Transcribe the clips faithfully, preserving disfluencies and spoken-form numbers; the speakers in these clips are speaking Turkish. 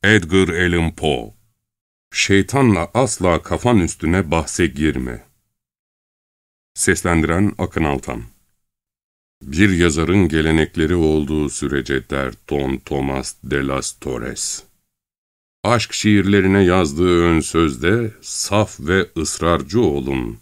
Edgar Allan Poe. Şeytanla asla kafan üstüne bahse girme. Seslendiren Akın Altan. Bir yazarın gelenekleri olduğu sürece der Don Tomás de las Torres. Aşk şiirlerine yazdığı ön sözde saf ve ısrarcı olun.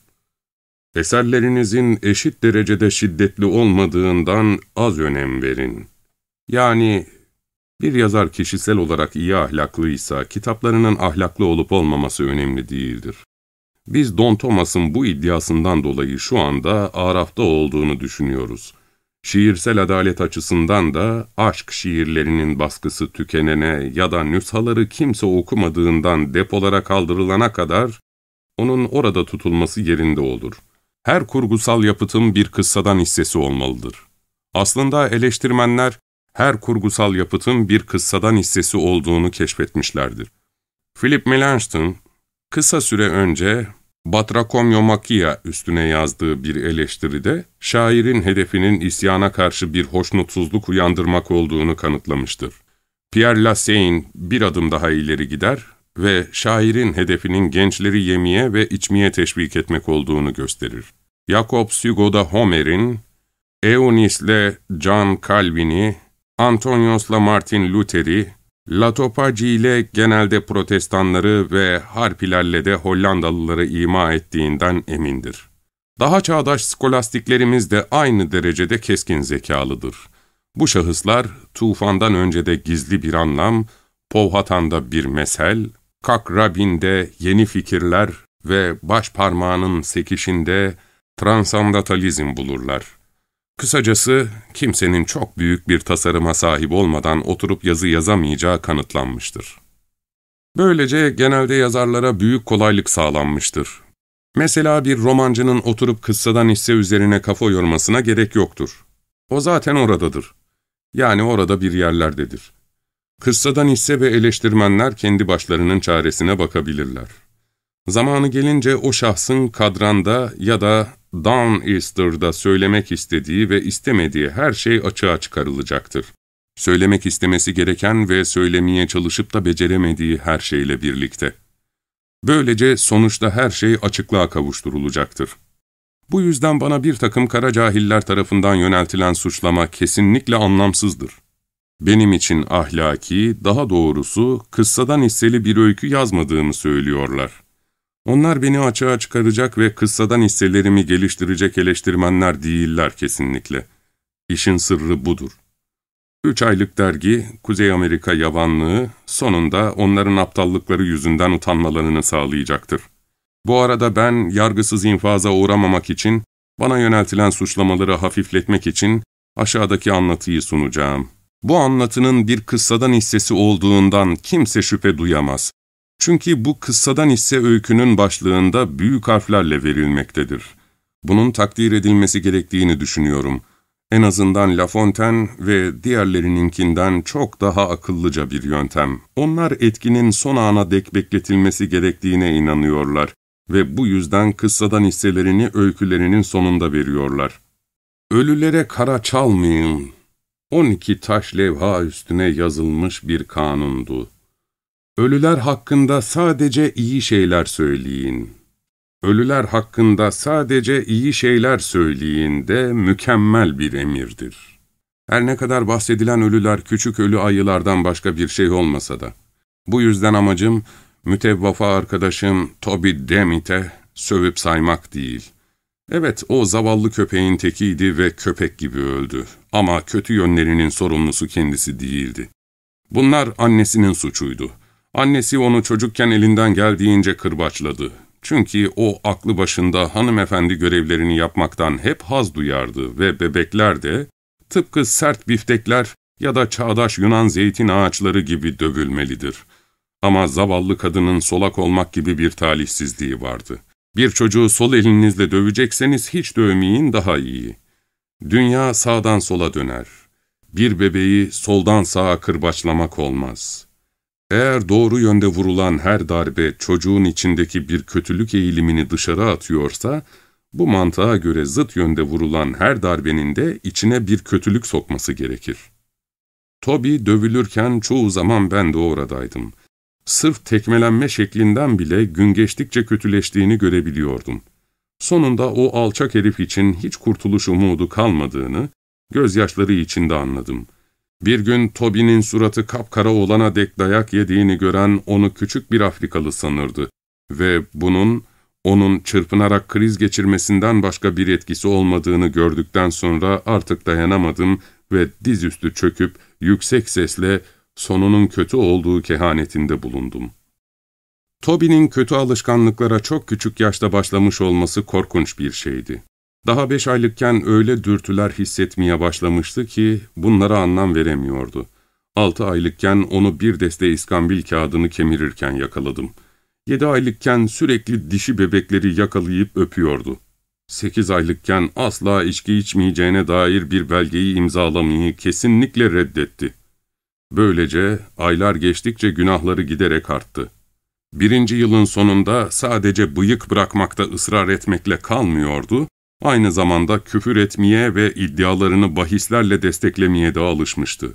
Eserlerinizin eşit derecede şiddetli olmadığından az önem verin. Yani bir yazar kişisel olarak iyi ahlaklıysa, kitaplarının ahlaklı olup olmaması önemli değildir. Biz Don Thomas'ın bu iddiasından dolayı şu anda arafta olduğunu düşünüyoruz. Şiirsel adalet açısından da aşk şiirlerinin baskısı tükenene ya da nüshaları kimse okumadığından depolara kaldırılana kadar onun orada tutulması yerinde olur. Her kurgusal yapıtın bir kıssadan hissesi olmalıdır. Aslında eleştirmenler, her kurgusal yapıtın bir kıssadan hissesi olduğunu keşfetmişlerdir. Philip Melanchthon, kısa süre önce Batrakomyomakia üstüne yazdığı bir eleştiride, şairin hedefinin isyana karşı bir hoşnutsuzluk uyandırmak olduğunu kanıtlamıştır. Pierre Lassagne bir adım daha ileri gider ve şairin hedefinin gençleri yemeye ve içmeye teşvik etmek olduğunu gösterir. Jacob Hugo da Homer'in, Eunice'le John Calvin'i, Antonios'la Martin Luther'i, Latopagi ile genelde protestanları ve Harpilerle de Hollandalıları ima ettiğinden emindir. Daha çağdaş skolastiklerimiz de aynı derecede keskin zekalıdır. Bu şahıslar, tufandan önce de gizli bir anlam, Powhatan'da bir mesel, Kak Rabin'de yeni fikirler ve baş parmağının sekişinde transandantalizm bulurlar. Kısacası kimsenin çok büyük bir tasarıma sahip olmadan oturup yazı yazamayacağı kanıtlanmıştır. Böylece genelde yazarlara büyük kolaylık sağlanmıştır. Mesela bir romancının oturup kıssadan hisse üzerine kafa yormasına gerek yoktur. O zaten oradadır. Yani orada bir yerlerdedir. Kıssadan hisse ve eleştirmenler kendi başlarının çaresine bakabilirler. Zamanı gelince o şahsın kadranda ya da Down Easter'da söylemek istediği ve istemediği her şey açığa çıkarılacaktır. Söylemek istemesi gereken ve söylemeye çalışıp da beceremediği her şeyle birlikte. Böylece sonuçta her şey açıklığa kavuşturulacaktır. Bu yüzden bana bir takım kara cahiller tarafından yöneltilen suçlama kesinlikle anlamsızdır. Benim için ahlaki, daha doğrusu kıssadan hisseli bir öykü yazmadığımı söylüyorlar. Onlar beni açığa çıkaracak ve kıssadan hisselerimi geliştirecek eleştirmenler değiller kesinlikle. İşin sırrı budur. Üç aylık dergi, Kuzey Amerika yavanlığı, sonunda onların aptallıkları yüzünden utanmalarını sağlayacaktır. Bu arada ben, yargısız infaza uğramamak için, bana yöneltilen suçlamaları hafifletmek için aşağıdaki anlatıyı sunacağım. Bu anlatının bir kıssadan hissesi olduğundan kimse şüphe duyamaz. Çünkü bu kıssadan hisse öykünün başlığında büyük harflerle verilmektedir. Bunun takdir edilmesi gerektiğini düşünüyorum. En azından La Fontaine ve diğerlerininkinden çok daha akıllıca bir yöntem. Onlar etkinin son ana dek bekletilmesi gerektiğine inanıyorlar ve bu yüzden kıssadan hisselerini öykülerinin sonunda veriyorlar. Ölülere kara çalmayın. on iki taş levha üstüne yazılmış bir kanundu. Ölüler hakkında sadece iyi şeyler söyleyin. Ölüler hakkında sadece iyi şeyler söyleyin de mükemmel bir emirdir. Her ne kadar bahsedilen ölüler küçük ölü ayılardan başka bir şey olmasa da. Bu yüzden amacım mütevvafa arkadaşım Toby Demit'e sövüp saymak değil. Evet, o zavallı köpeğin tekiydi ve köpek gibi öldü. Ama kötü yönlerinin sorumlusu kendisi değildi. Bunlar annesinin suçuydu. Annesi onu çocukken elinden geldiğince kırbaçladı. Çünkü o aklı başında hanımefendi görevlerini yapmaktan hep haz duyardı ve bebekler de tıpkı sert biftekler ya da çağdaş Yunan zeytin ağaçları gibi dövülmelidir. Ama zavallı kadının solak olmak gibi bir talihsizliği vardı. Bir çocuğu sol elinizle dövecekseniz hiç dövmeyin daha iyi. Dünya sağdan sola döner. Bir bebeği soldan sağa kırbaçlamak olmaz. Eğer doğru yönde vurulan her darbe çocuğun içindeki bir kötülük eğilimini dışarı atıyorsa, bu mantığa göre zıt yönde vurulan her darbenin de içine bir kötülük sokması gerekir. Toby dövülürken çoğu zaman ben de oradaydım. Sırf tekmelenme şeklinden bile gün geçtikçe kötüleştiğini görebiliyordum. Sonunda o alçak herif için hiç kurtuluş umudu kalmadığını, gözyaşları içinde anladım. Bir gün Toby'nin suratı kapkara olana dek dayak yediğini gören onu küçük bir Afrikalı sanırdı ve bunun, onun çırpınarak kriz geçirmesinden başka bir etkisi olmadığını gördükten sonra artık dayanamadım ve dizüstü çöküp yüksek sesle sonunun kötü olduğu kehanetinde bulundum. Toby'nin kötü alışkanlıklara çok küçük yaşta başlamış olması korkunç bir şeydi. Daha beş aylıkken öyle dürtüler hissetmeye başlamıştı ki bunlara anlam veremiyordu. Altı aylıkken onu bir deste iskambil kağıdını kemirirken yakaladım. Yedi aylıkken sürekli dişi bebekleri yakalayıp öpüyordu. Sekiz aylıkken asla içki içmeyeceğine dair bir belgeyi imzalamayı kesinlikle reddetti. Böylece aylar geçtikçe günahları giderek arttı. Birinci yılın sonunda sadece bıyık bırakmakta ısrar etmekle kalmıyordu, aynı zamanda küfür etmeye ve iddialarını bahislerle desteklemeye de alışmıştı.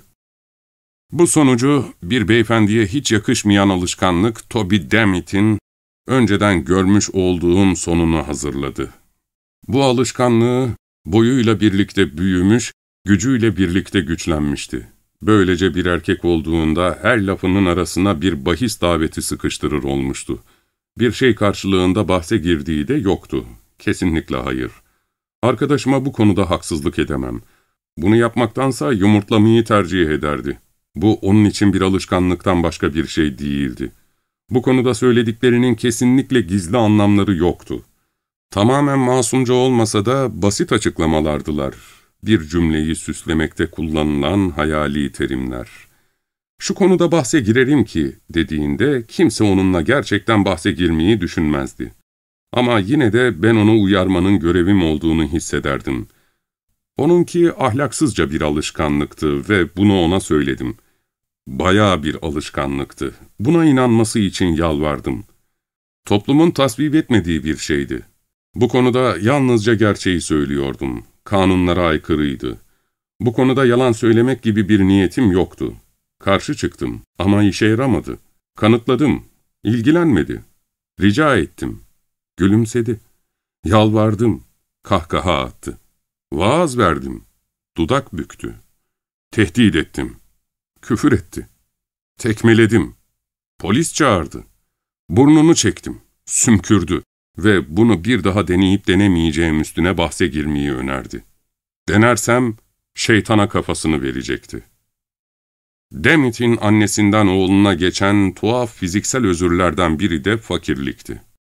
Bu sonucu bir beyefendiye hiç yakışmayan alışkanlık Toby Dammit'in önceden görmüş olduğum sonunu hazırladı. Bu alışkanlığı boyuyla birlikte büyümüş, gücüyle birlikte güçlenmişti. Böylece bir erkek olduğunda her lafının arasına bir bahis daveti sıkıştırır olmuştu. Bir şey karşılığında bahse girdiği de yoktu. Kesinlikle hayır. Arkadaşıma bu konuda haksızlık edemem. Bunu yapmaktansa yumurtlamayı tercih ederdi. Bu onun için bir alışkanlıktan başka bir şey değildi. Bu konuda söylediklerinin kesinlikle gizli anlamları yoktu. Tamamen masumca olmasa da basit açıklamalardılar. Bir cümleyi süslemekte kullanılan hayali terimler. "Şu konuda bahse girerim ki" dediğinde kimse onunla gerçekten bahse girmeyi düşünmezdi. Ama yine de ben onu uyarmanın görevim olduğunu hissederdim. Onunki ahlaksızca bir alışkanlıktı ve bunu ona söyledim. Bayağı bir alışkanlıktı. Buna inanması için yalvardım. Toplumun tasvip etmediği bir şeydi. Bu konuda yalnızca gerçeği söylüyordum. Kanunlara aykırıydı. Bu konuda yalan söylemek gibi bir niyetim yoktu. Karşı çıktım ama işe yaramadı. Kanıtladım. İlgilenmedi. Rica ettim. Gülümsedi. Yalvardım. Kahkaha attı. Vaaz verdim. Dudak büktü. Tehdit ettim. Küfür etti. Tekmeledim. Polis çağırdı. Burnunu çektim. Sümkürdü ve bunu bir daha deneyip denemeyeceğim üstüne bahse girmeyi önerdi. Denersem şeytana kafasını verecekti. Dammit'in annesinden oğluna geçen tuhaf fiziksel özürlerden biri de fakirlikti.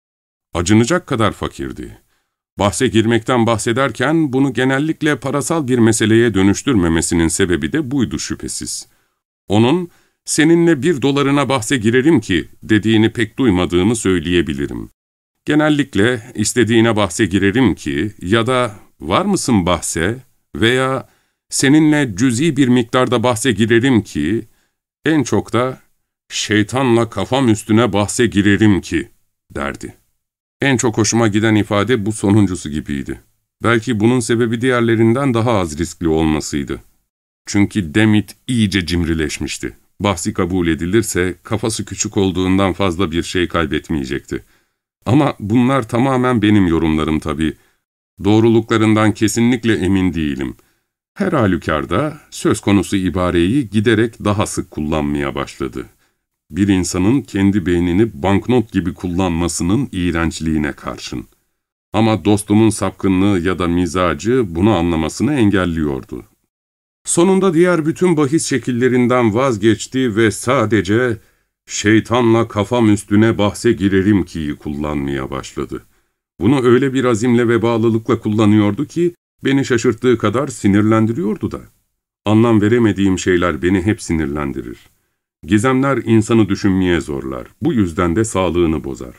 Acınacak kadar fakirdi. Bahse girmekten bahsederken bunu genellikle parasal bir meseleye dönüştürmemesinin sebebi de buydu şüphesiz. Onun, "Seninle bir dolarına bahse girerim ki" dediğini pek duymadığımı söyleyebilirim. Genellikle "istediğine bahse girerim ki" ya da "var mısın bahse" veya "seninle cüz'i bir miktarda bahse girerim ki", en çok da "şeytanla kafam üstüne bahse girerim ki" derdi. En çok hoşuma giden ifade bu sonuncusu gibiydi. Belki bunun sebebi diğerlerinden daha az riskli olmasıydı. Çünkü Dammit iyice cimrileşmişti. Bahsi kabul edilirse kafası küçük olduğundan fazla bir şey kaybetmeyecekti. Ama bunlar tamamen benim yorumlarım tabii. Doğruluklarından kesinlikle emin değilim. Her halükarda söz konusu ibareyi giderek daha sık kullanmaya başladı. Bir insanın kendi beynini banknot gibi kullanmasının iğrençliğine karşın. Ama dostumun sapkınlığı ya da mizacı bunu anlamasını engelliyordu. Sonunda diğer bütün bahis şekillerinden vazgeçti ve sadece "şeytanla kafam üstüne bahse girerim ki'yi kullanmaya başladı. Bunu öyle bir azimle ve bağlılıkla kullanıyordu ki beni şaşırttığı kadar sinirlendiriyordu da. Anlam veremediğim şeyler beni hep sinirlendirir. Gizemler insanı düşünmeye zorlar. Bu yüzden de sağlığını bozar.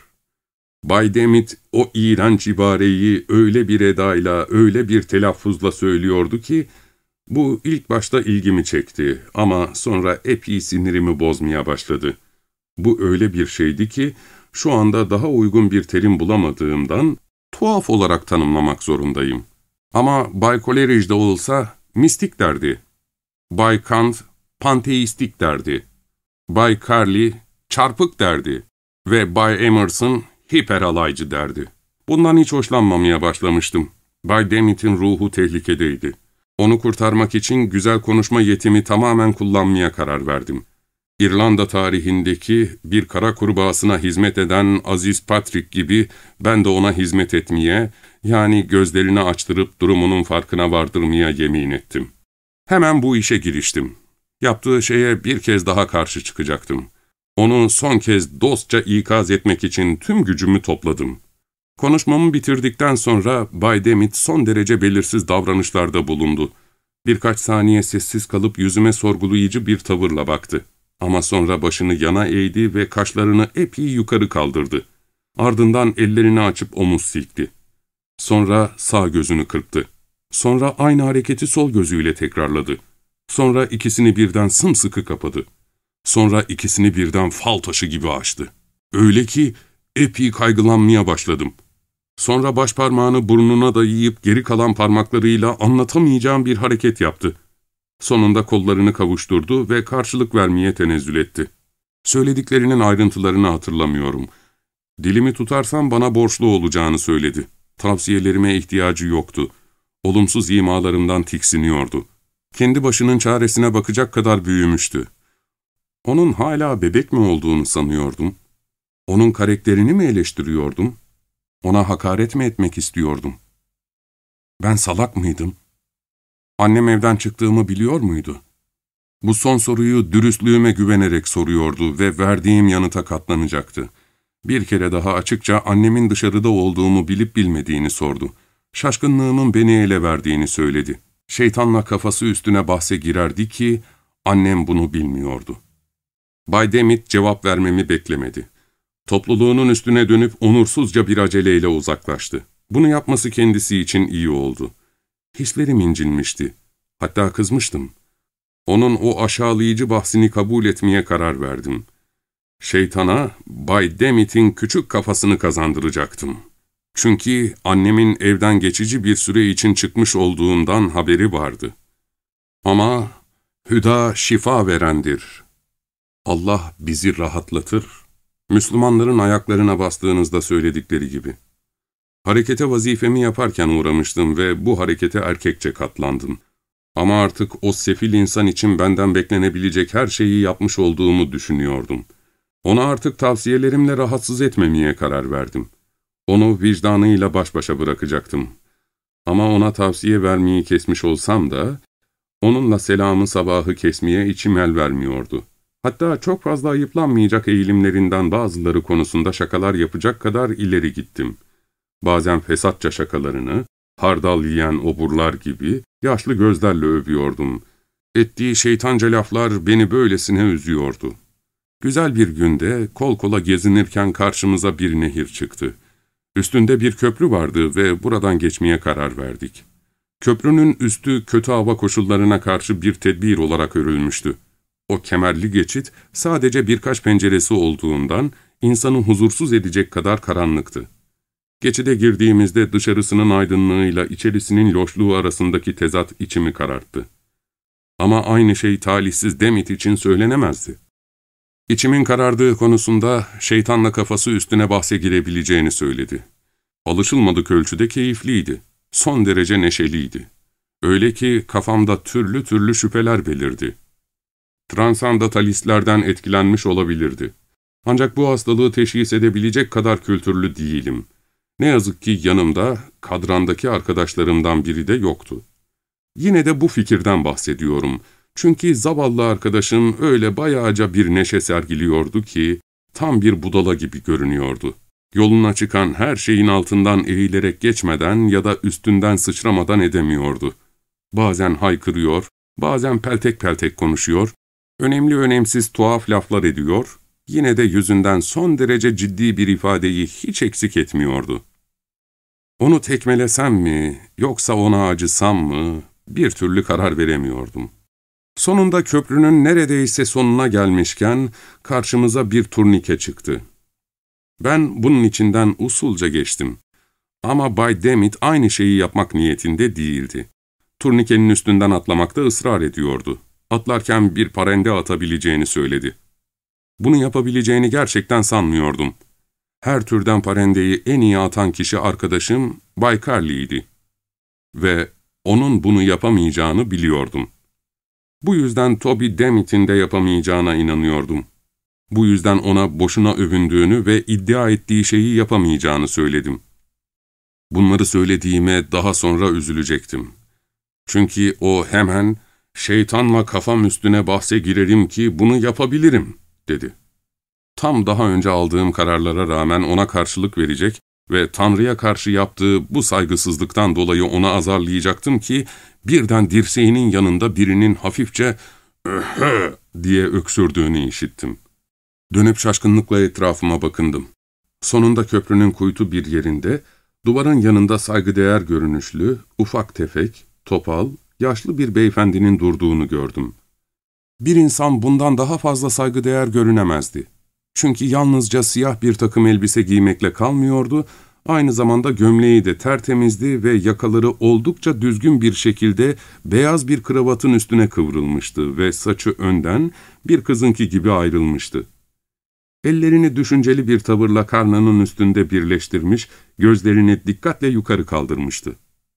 Bay Dammit o iğrenç ibareyi öyle bir edayla, öyle bir telaffuzla söylüyordu ki bu ilk başta ilgimi çekti ama sonra epey sinirimi bozmaya başladı. Bu öyle bir şeydi ki şu anda daha uygun bir terim bulamadığımdan tuhaf olarak tanımlamak zorundayım. Ama Bay Coleridge'de olsa mistik derdi. Bay Kant panteistik derdi. Bay Carley, çarpık derdi. Ve Bay Emerson, hiperalaycı derdi. Bundan hiç hoşlanmamaya başlamıştım. Bay Demit'in ruhu tehlikedeydi. Onu kurtarmak için güzel konuşma yetimi tamamen kullanmaya karar verdim. İrlanda tarihindeki bir kara kurbağasına hizmet eden Aziz Patrick gibi ben de ona hizmet etmeye, yani gözlerini açtırıp durumunun farkına vardırmaya yemin ettim. Hemen bu işe giriştim. Yaptığı şeye bir kez daha karşı çıkacaktım. Onu son kez dostça ikaz etmek için tüm gücümü topladım. Konuşmamı bitirdikten sonra Bay Demit son derece belirsiz davranışlarda bulundu. Birkaç saniye sessiz kalıp yüzüme sorgulayıcı bir tavırla baktı. Ama sonra başını yana eğdi ve kaşlarını epey yukarı kaldırdı. Ardından ellerini açıp omuz silkti. Sonra sağ gözünü kırptı. Sonra aynı hareketi sol gözüyle tekrarladı. Sonra ikisini birden sımsıkı kapadı. Sonra ikisini birden fal taşı gibi açtı. Öyle ki epey kaygılanmaya başladım. Sonra baş parmağını burnuna dayayıp geri kalan parmaklarıyla anlatamayacağım bir hareket yaptı. Sonunda kollarını kavuşturdu ve karşılık vermeye tenezzül etti. Söylediklerinin ayrıntılarını hatırlamıyorum. Dilimi tutarsam bana borçlu olacağını söyledi. Tavsiyelerime ihtiyacı yoktu. Olumsuz imalarımdan tiksiniyordu. Kendi başının çaresine bakacak kadar büyümüştü. Onun hala bebek mi olduğunu sanıyordum? Onun karakterini mi eleştiriyordum? Ona hakaret mi etmek istiyordum? Ben salak mıydım? Annem evden çıktığımı biliyor muydu? Bu son soruyu dürüstlüğüme güvenerek soruyordu ve verdiğim yanıta katlanacaktı. Bir kere daha açıkça annemin dışarıda olduğumu bilip bilmediğini sordu. Şaşkınlığımın beni ele verdiğini söyledi. Şeytanla kafası üstüne bahse girerdi ki annem bunu bilmiyordu. Bay Demit cevap vermemi beklemedi. Topluluğunun üstüne dönüp onursuzca bir aceleyle uzaklaştı. Bunu yapması kendisi için iyi oldu. Hislerim incinmişti. Hatta kızmıştım. Onun o aşağılayıcı bahsini kabul etmeye karar verdim. Şeytana Bay Demit'in küçük kafasını kazandıracaktım. Çünkü annemin evden geçici bir süre için çıkmış olduğundan haberi vardı. Ama hüda şifa verendir. Allah bizi rahatlatır. Müslümanların ayaklarına bastığınızda söyledikleri gibi. Harekete vazifemi yaparken uğramıştım ve bu harekete erkekçe katlandım. Ama artık o sefil insan için benden beklenebilecek her şeyi yapmış olduğumu düşünüyordum. Onu artık tavsiyelerimle rahatsız etmemeye karar verdim. Onu vicdanıyla baş başa bırakacaktım. Ama ona tavsiye vermeyi kesmiş olsam da, onunla selamı sabahı kesmeye içim el vermiyordu. Hatta çok fazla ayıplanmayacak eğilimlerinden bazıları konusunda şakalar yapacak kadar ileri gittim. Bazen fesatça şakalarını, hardal yiyen oburlar gibi yaşlı gözlerle övüyordum. Ettiği şeytanca laflar beni böylesine üzüyordu. Güzel bir günde kol kola gezinirken karşımıza bir nehir çıktı. Üstünde bir köprü vardı ve buradan geçmeye karar verdik. Köprünün üstü kötü hava koşullarına karşı bir tedbir olarak örülmüştü. O kemerli geçit sadece birkaç penceresi olduğundan insanı huzursuz edecek kadar karanlıktı. Geçide girdiğimizde dışarısının aydınlığıyla içerisinin loşluğu arasındaki tezat içimi kararttı. Ama aynı şey talihsiz Demit için söylenemezdi. İçimin karardığı konusunda şeytanla kafası üstüne bahse girebileceğini söyledi. Alışılmadık ölçüde keyifliydi. Son derece neşeliydi. Öyle ki kafamda türlü türlü şüpheler belirdi. Transandatalistlerden etkilenmiş olabilirdi. Ancak bu hastalığı teşhis edebilecek kadar kültürlü değilim. Ne yazık ki yanımda, kadrandaki arkadaşlarımdan biri de yoktu. Yine de bu fikirden bahsediyorum. Çünkü zavallı arkadaşım öyle bayağıca bir neşe sergiliyordu ki, tam bir budala gibi görünüyordu. Yoluna çıkan her şeyin altından eğilerek geçmeden ya da üstünden sıçramadan edemiyordu. Bazen haykırıyor, bazen peltek peltek konuşuyor, önemli önemsiz tuhaf laflar ediyor, yine de yüzünden son derece ciddi bir ifadeyi hiç eksik etmiyordu. Onu tekmelesem mi, yoksa ona acısam mı, bir türlü karar veremiyordum. Sonunda köprünün neredeyse sonuna gelmişken karşımıza bir turnike çıktı. Ben bunun içinden usulca geçtim. Ama Bay Demit aynı şeyi yapmak niyetinde değildi. Turnikenin üstünden atlamakta ısrar ediyordu. Atlarken bir parende atabileceğini söyledi. Bunu yapabileceğini gerçekten sanmıyordum. Her türden parendeyi en iyi atan kişi arkadaşım Bay Carley'di. Ve onun bunu yapamayacağını biliyordum. Bu yüzden Toby Demmitt'in de yapamayacağına inanıyordum. Bu yüzden ona boşuna övündüğünü ve iddia ettiği şeyi yapamayacağını söyledim. Bunları söylediğime daha sonra üzülecektim. Çünkü o hemen, "Şeytanla kafam üstüne bahse girerim ki bunu yapabilirim," dedi. Tam daha önce aldığım kararlara rağmen ona karşılık verecek ve Tanrı'ya karşı yaptığı bu saygısızlıktan dolayı onu azarlayacaktım ki, birden dirseğinin yanında birinin hafifçe "öhö" diye öksürdüğünü işittim. Dönüp şaşkınlıkla etrafıma bakındım. Sonunda köprünün kuytu bir yerinde, duvarın yanında saygıdeğer görünüşlü, ufak tefek, topal, yaşlı bir beyefendinin durduğunu gördüm. Bir insan bundan daha fazla saygıdeğer görünemezdi. Çünkü yalnızca siyah bir takım elbise giymekle kalmıyordu, aynı zamanda gömleği de tertemizdi ve yakaları oldukça düzgün bir şekilde beyaz bir kravatın üstüne kıvrılmıştı ve saçı önden bir kızınki gibi ayrılmıştı. Ellerini düşünceli bir tavırla karnının üstünde birleştirmiş, gözlerini dikkatle yukarı kaldırmıştı.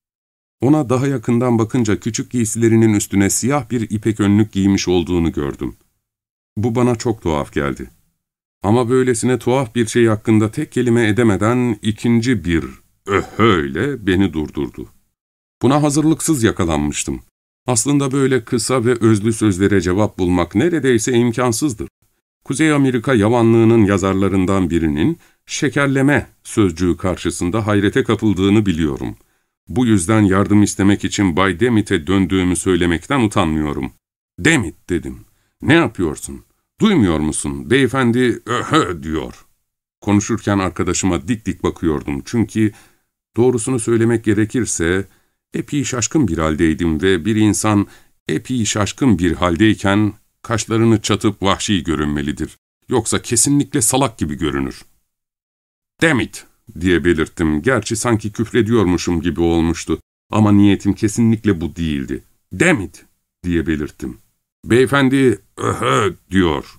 Ona daha yakından bakınca küçük giysilerinin üstüne siyah bir ipek önlük giymiş olduğunu gördüm. Bu bana çok tuhaf geldi. Ama böylesine tuhaf bir şey hakkında tek kelime edemeden ikinci bir öhöyle beni durdurdu. Buna hazırlıksız yakalanmıştım. Aslında böyle kısa ve özlü sözlere cevap bulmak neredeyse imkansızdır. Kuzey Amerika yavanlığının yazarlarından birinin şekerleme sözcüğü karşısında hayrete kapıldığını biliyorum. Bu yüzden yardım istemek için Bay Demmitt'e döndüğümü söylemekten utanmıyorum. "Demmitt," dedim. "Ne yapıyorsun? Duymuyor musun? Beyefendi öhö diyor." Konuşurken arkadaşıma dik dik bakıyordum çünkü doğrusunu söylemek gerekirse epey şaşkın bir haldeydim ve bir insan epey şaşkın bir haldeyken kaşlarını çatıp vahşi görünmelidir. Yoksa kesinlikle salak gibi görünür. "Demmitt," diye belirttim. Gerçi sanki küfrediyormuşum gibi olmuştu. Ama niyetim kesinlikle bu değildi. "Demmitt," diye belirttim. "Beyefendi öhö diyor."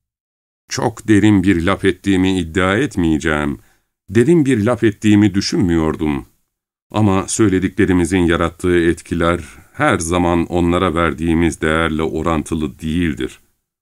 Çok derin bir laf ettiğimi iddia etmeyeceğim. Derin bir laf ettiğimi düşünmüyordum. Ama söylediklerimizin yarattığı etkiler her zaman onlara verdiğimiz değerle orantılı değildir.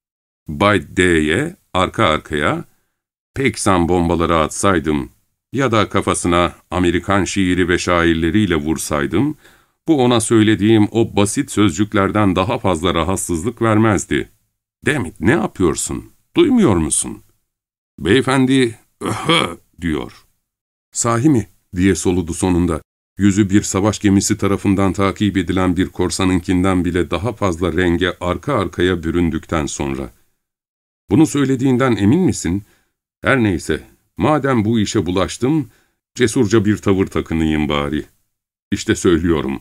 Bay D'ye arka arkaya "Peksan bombaları atsaydım ya da kafasına Amerikan şiiri ve şairleriyle vursaydım, bu ona söylediğim o basit sözcüklerden daha fazla rahatsızlık vermezdi. Demmitt, ne yapıyorsun? Duymuyor musun? Beyefendi öhö diyor. Sahi mi? Diye soludu sonunda. Yüzü bir savaş gemisi tarafından takip edilen bir korsanınkinden bile daha fazla renge arka arkaya büründükten sonra. Bunu söylediğinden emin misin? Her neyse, madem bu işe bulaştım, cesurca bir tavır takınayım bari. İşte söylüyorum.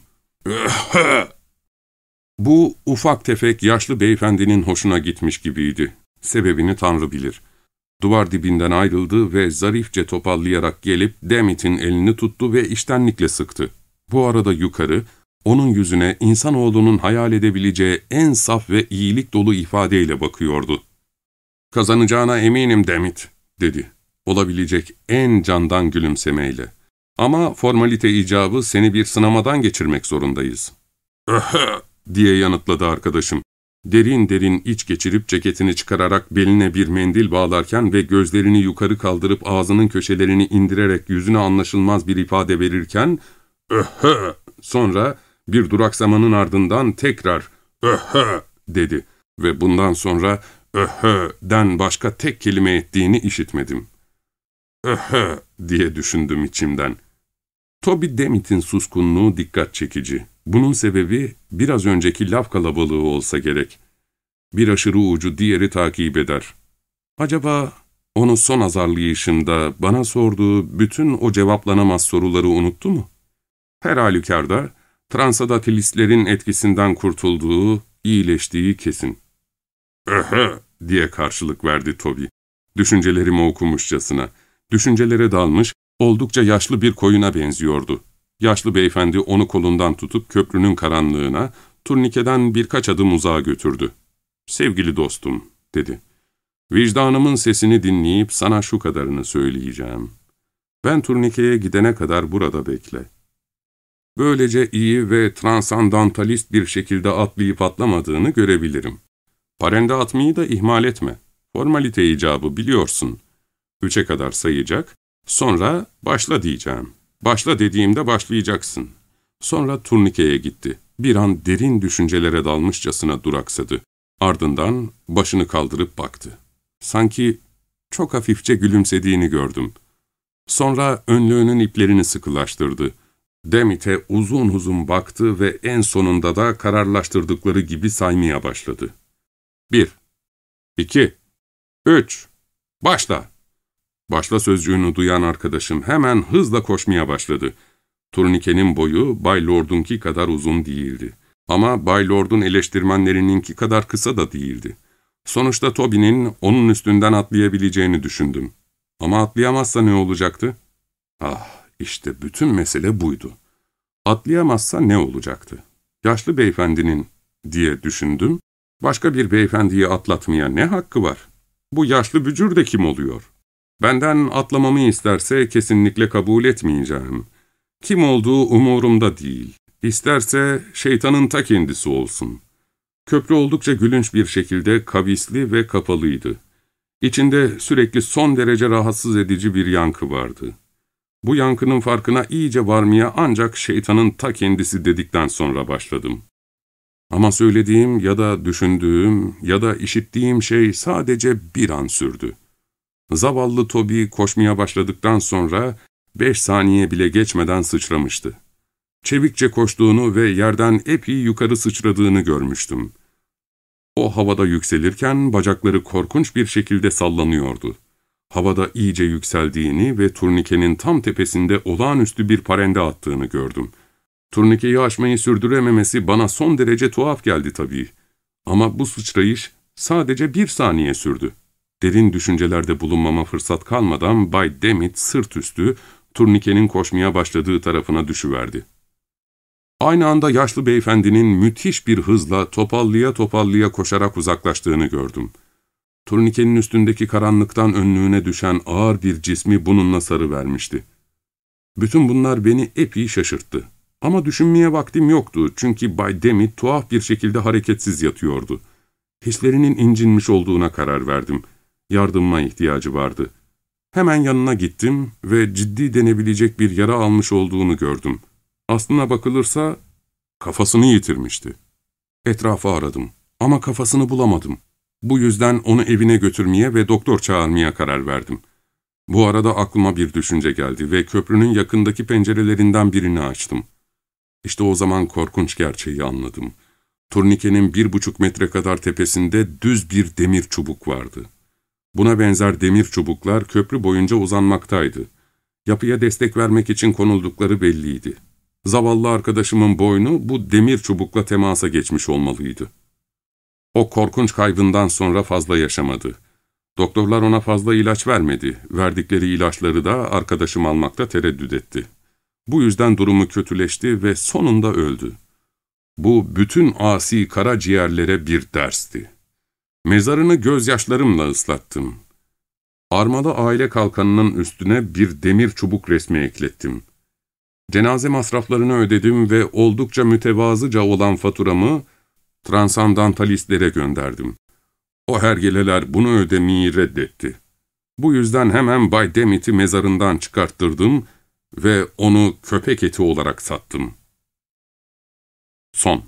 Bu ufak tefek yaşlı beyefendinin hoşuna gitmiş gibiydi. Sebebini Tanrı bilir. Duvar dibinden ayrıldı ve zarifçe topallayarak gelip Demmitt'in elini tuttu ve içtenlikle sıktı. Bu arada yukarı, onun yüzüne insanoğlunun hayal edebileceği en saf ve iyilik dolu ifadeyle bakıyordu. "Kazanacağına eminim Demmitt," dedi. Olabilecek en candan gülümsemeyle. "Ama formalite icabı seni bir sınamadan geçirmek zorundayız." "Öhö!" diye yanıtladı arkadaşım. Derin derin iç geçirip ceketini çıkararak beline bir mendil bağlarken ve gözlerini yukarı kaldırıp ağzının köşelerini indirerek yüzüne anlaşılmaz bir ifade verirken "Öhö!" sonra bir duraksamanın ardından tekrar "Öhö!" dedi ve bundan sonra "Öhö!"den başka tek kelime ettiğini işitmedim. "Öhö!" diye düşündüm içimden. Toby Demmitt'in suskunluğu dikkat çekici. Bunun sebebi biraz önceki laf kalabalığı olsa gerek. Bir aşırı ucu diğeri takip eder. Acaba onu son azarlayışında bana sorduğu bütün o cevaplanamaz soruları unuttu mu? Her halükarda Transadatilistlerin etkisinden kurtulduğu, iyileştiği kesin. "Öhö!" diye karşılık verdi Toby. Düşüncelerimi okumuşçasına. Düşüncelere dalmış, oldukça yaşlı bir koyuna benziyordu. Yaşlı beyefendi onu kolundan tutup köprünün karanlığına, turnikeden birkaç adım uzağa götürdü. ''Sevgili dostum'' dedi. ''Vicdanımın sesini dinleyip sana şu kadarını söyleyeceğim. Ben turnikeye gidene kadar burada bekle. Böylece iyi ve transandantalist bir şekilde atlayıp atlamadığını görebilirim. Parende atmayı da ihmal etme. Formalite icabı biliyorsun. Üçe kadar sayacak, sonra başla diyeceğim. Başla dediğimde başlayacaksın. Sonra turnikeye gitti. Bir an derin düşüncelere dalmışçasına duraksadı. Ardından başını kaldırıp baktı. Sanki çok hafifçe gülümsediğini gördüm. Sonra önlüğünün iplerini sıkılaştırdı. Demit'e uzun uzun baktı ve en sonunda da kararlaştırdıkları gibi saymaya başladı. Bir, iki, üç, başla! Başla sözcüğünü duyan arkadaşım hemen hızla koşmaya başladı. Turnikenin boyu Bay Lord'unki kadar uzun değildi. Ama Bay Lord'un eleştirmenlerininki kadar kısa da değildi. Sonuçta Toby'nin onun üstünden atlayabileceğini düşündüm. Ama atlayamazsa ne olacaktı? Ah, işte bütün mesele buydu. Atlayamazsa ne olacaktı? Yaşlı beyefendinin, diye düşündüm, başka bir beyefendiyi atlatmaya ne hakkı var? Bu yaşlı bücür de kim oluyor? Benden atlamamı isterse kesinlikle kabul etmeyeceğim. Kim olduğu umurumda değil. İsterse şeytanın ta kendisi olsun. Köprü oldukça gülünç bir şekilde kavisli ve kapalıydı. İçinde sürekli son derece rahatsız edici bir yankı vardı. Bu yankının farkına iyice varmaya ancak şeytanın ta kendisi dedikten sonra başladım. Ama söylediğim ya da düşündüğüm ya da işittiğim şey sadece bir an sürdü. Zavallı Toby koşmaya başladıktan sonra beş saniye bile geçmeden sıçramıştı. Çevikçe koştuğunu ve yerden epey yukarı sıçradığını görmüştüm. O havada yükselirken bacakları korkunç bir şekilde sallanıyordu. Havada iyice yükseldiğini ve turnikenin tam tepesinde olağanüstü bir parende attığını gördüm. Turnikeyi aşmayı sürdürememesi bana son derece tuhaf geldi tabii. Ama bu sıçrayış sadece bir saniye sürdü. Derin düşüncelerde bulunmama fırsat kalmadan Bay Demit sırt üstü turnikenin koşmaya başladığı tarafına düşüverdi. Aynı anda yaşlı beyefendinin müthiş bir hızla topallıya topallıya koşarak uzaklaştığını gördüm. Turnikenin üstündeki karanlıktan önlüğüne düşen ağır bir cismi bununla sarıvermişti. Bütün bunlar beni epey şaşırttı. Ama düşünmeye vaktim yoktu çünkü Bay Demit tuhaf bir şekilde hareketsiz yatıyordu. Hislerinin incinmiş olduğuna karar verdim. Yardımıma ihtiyacı vardı. Hemen yanına gittim ve ciddi denebilecek bir yara almış olduğunu gördüm. Aslına bakılırsa kafasını yitirmişti. Etrafı aradım ama kafasını bulamadım. Bu yüzden onu evine götürmeye ve doktor çağırmaya karar verdim. Bu arada aklıma bir düşünce geldi ve köprünün yakındaki pencerelerinden birini açtım. İşte o zaman korkunç gerçeği anladım. Turnikenin bir buçuk metre kadar tepesinde düz bir demir çubuk vardı. Buna benzer demir çubuklar köprü boyunca uzanmaktaydı. Yapıya destek vermek için konuldukları belliydi. Zavallı arkadaşımın boynu bu demir çubukla temasa geçmiş olmalıydı. O korkunç kaybından sonra fazla yaşamadı. Doktorlar ona fazla ilaç vermedi. Verdikleri ilaçları da arkadaşım almakta tereddüt etti. Bu yüzden durumu kötüleşti ve sonunda öldü. Bu bütün asi karaciğerlere bir dersti. Mezarını gözyaşlarımla ıslattım. Armalı aile kalkanının üstüne bir demir çubuk resmi eklettim. Cenaze masraflarını ödedim ve oldukça mütevazıca olan faturamı transandantalistlere gönderdim. O hergeleler bunu ödemeyi reddetti. Bu yüzden hemen Bay Demit'i mezarından çıkarttırdım ve onu köpek eti olarak sattım. Son.